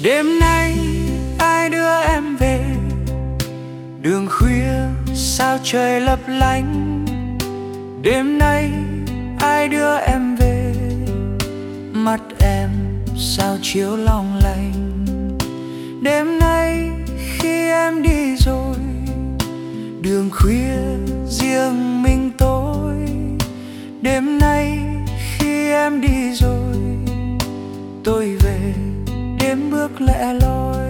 Đêm nay ai đưa em về? Đường khuya sao trời lấp lánh. Đêm nay ai đưa em về? Mắt em sao chiếu long lanh. Đêm nay khi em đi rồi, đường khuya riêng mình tôi. Đêm nay khi em đi rồi, tôi về đêm bước lẻ loi.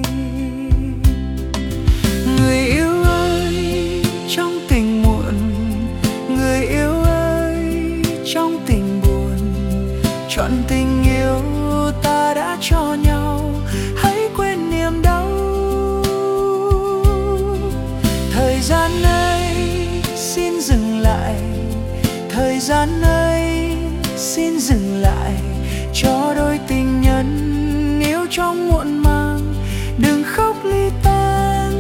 Người yêu ơi, trong tình muộn, người yêu ơi, trong tình buồn, chọn tình yêu ta đã cho nhau, hãy quên niềm đau. Thời gian ơi xin dừng lại, thời gian ơi xin dừng lại, cho đôi tình nhân yêu trong muộn màng đừng khóc ly tan.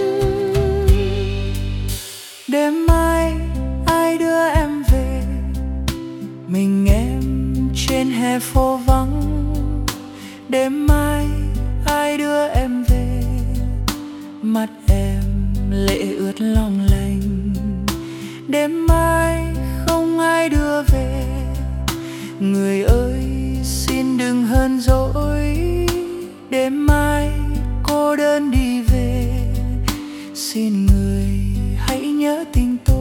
Đêm mai ai đưa em về? Mình em trên hè phố vắng. Đêm mai ai đưa em về? Mắt em lệ ướt long lanh. Đêm mai không ai đưa về. Người ơi xin đừng hờn dỗi. Đêm mai cô đơn đi về, xin người hãy nhớ tình tôi.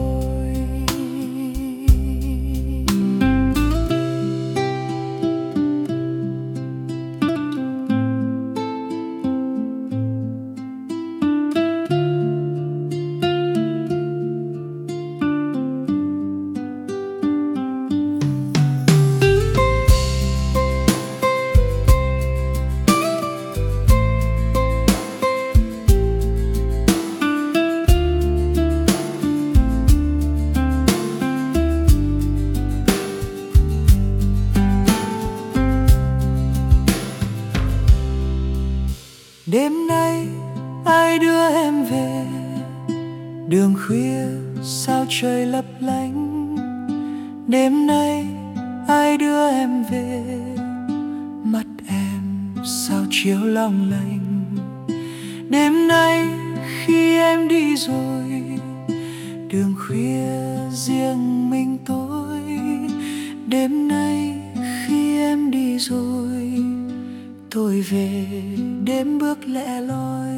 Đêm nay ai đưa em về? Đường khuya sao trời lấp lánh. Đêm nay ai đưa em về? Mắt em sao chiếu long lanh. Đêm nay khi em đi rồi, đường khuya riêng mình tôi. Đêm nay khi em đi rồi, tôi về đêm bước lẻ loi.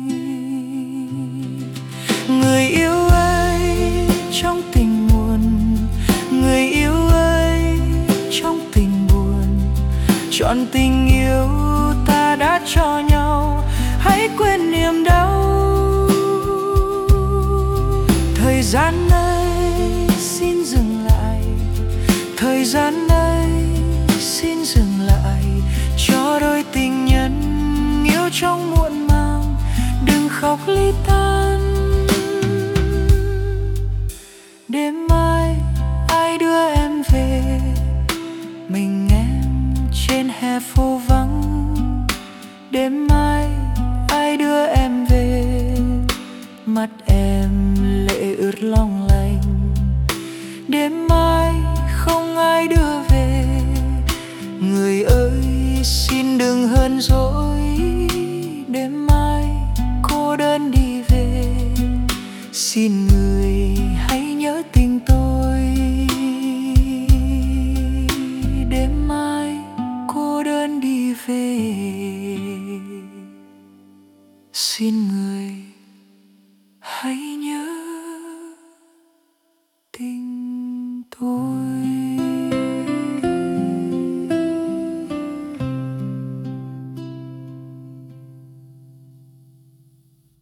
Người yêu ơi, trong tình buồn, người yêu ơi, trong tình buồn, chọn tình yêu ta đã cho nhau, hãy quên niềm đau. Thời gian ơi xin dừng lại, thời gian ơi xin dừng lại, cho đôi tình nhân yêu trong muộn màng đừng khóc ly tan. Đêm mai ai đưa em về? Mình em trên hè phố vắng. Đêm mai ai đưa em về? Mắt em lệ ướt long lanh. Đêm mai không ai đưa về. Người ơi xin đừng hờn dỗi. Đêm mai cô đơn đi về, xin người hãy nhớ tình tôi. Đêm mai cô đơn đi về, xin người